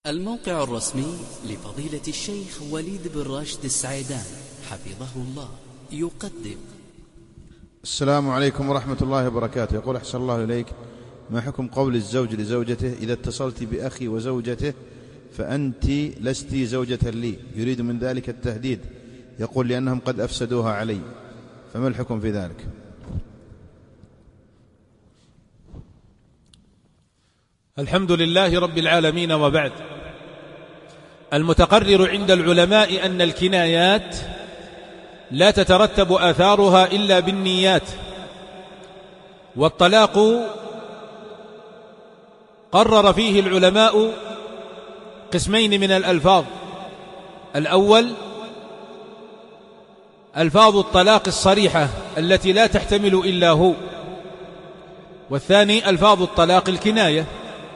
الموقع الرسمي لفضيلة الشيخ وليد بن راشد السعيدان حفظه الله يقدم. السلام عليكم ورحمة الله وبركاته. يقول أحسن الله إليك، ما حكم قول الزوج لزوجته إذا اتصلت بأخي وزوجته فأنت لست زوجة لي؟ يريد من ذلك التهديد، يقول لأنهم قد أفسدوها علي، فما الحكم في ذلك؟ الحمد لله رب العالمين، وبعد. المتقرر عند العلماء أن الكنايات لا تترتب آثارها إلا بالنيات، والطلاق قرر فيه العلماء قسمين من الألفاظ: الأول ألفاظ الطلاق الصريحة التي لا تحتمل إلا هو، والثاني ألفاظ الطلاق الكناية.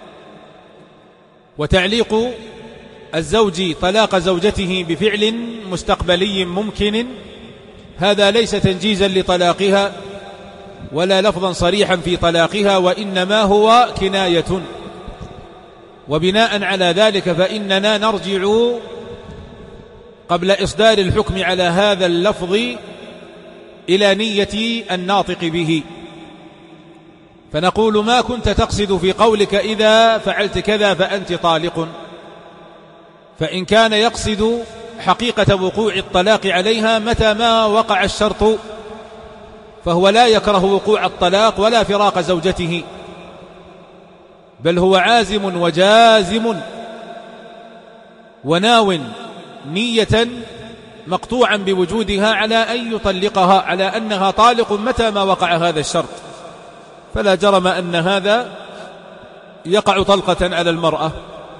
وتعليق الزوج طلاق زوجته بفعل مستقبلي ممكن هذا ليس تنجيزا لطلاقها ولا لفظا صريحا في طلاقها، وإنما هو كناية. وبناء على ذلك فإننا نرجع قبل إصدار الحكم على هذا اللفظ إلى نية الناطق به، فنقول: ما كنت تقصد في قولك إذا فعلت كذا فأنت طالق؟ فإن كان يقصد حقيقة وقوع الطلاق عليها متى ما وقع الشرط فهو لا يكره وقوع الطلاق ولا فراق زوجته، بل هو عازم وجازم وناو نية مقطوعا بوجودها على أن يطلقها، على أنها طالق متى ما وقع هذا الشرط. فلا جرم أن هذا يقع طلقة على المرأة،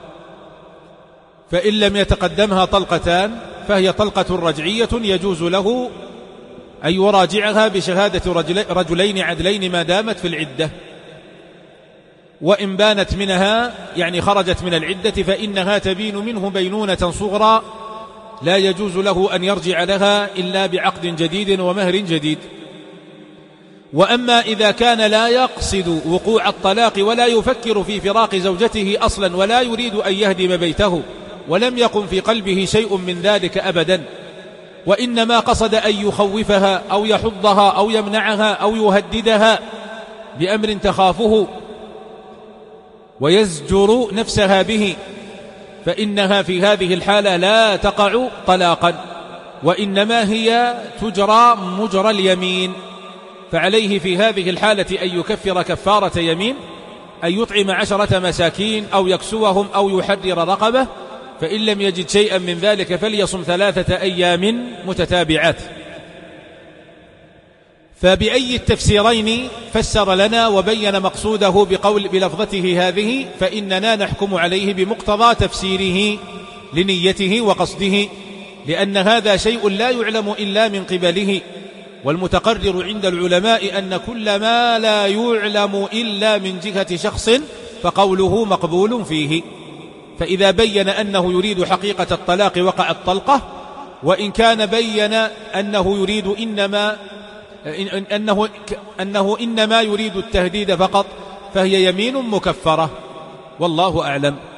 فإن لم يتقدمها طلقتان فهي طلقة رجعية يجوز له أن يراجعها بشهادة رجلين عدلين ما دامت في العدة. وإن بانت منها يعني خرجت من العدة فإنها تبين منه بينونة صغرى لا يجوز له أن يرجع لها إلا بعقد جديد ومهر جديد. وأما إذا كان لا يقصد وقوع الطلاق ولا يفكر في فراق زوجته أصلا ولا يريد أن يهدم بيته ولم يقم في قلبه شيء من ذلك أبدا، وإنما قصد أن يخوفها أو يحضها أو يمنعها أو يهددها بأمر تخافه ويزجر نفسها به، فإنها في هذه الحالة لا تقع طلاقا، وإنما هي تجرى مجرى اليمين. فعليه في هذه الحالة أن يكفر كفارة يمين، أن يطعم 10 مساكين أو يكسوهم أو يحرر رقبة، فإن لم يجد شيئا من ذلك فليصم 3 أيام متتابعات. فبأي التفسيرين فسر لنا وبين مقصوده بلفظته هذه فإننا نحكم عليه بمقتضى تفسيره لنيته وقصده، لأن هذا شيء لا يعلم إلا من قبله. والمتقرر عند العلماء أن كل ما لا يعلم إلا من جهة شخص فقوله مقبول فيه. فإذا بين أنه يريد حقيقة الطلاق وقع الطلقة، وإن كان بين أنه يريد أنه إنما يريد التهديد فقط فهي يمين مكفرة، والله أعلم.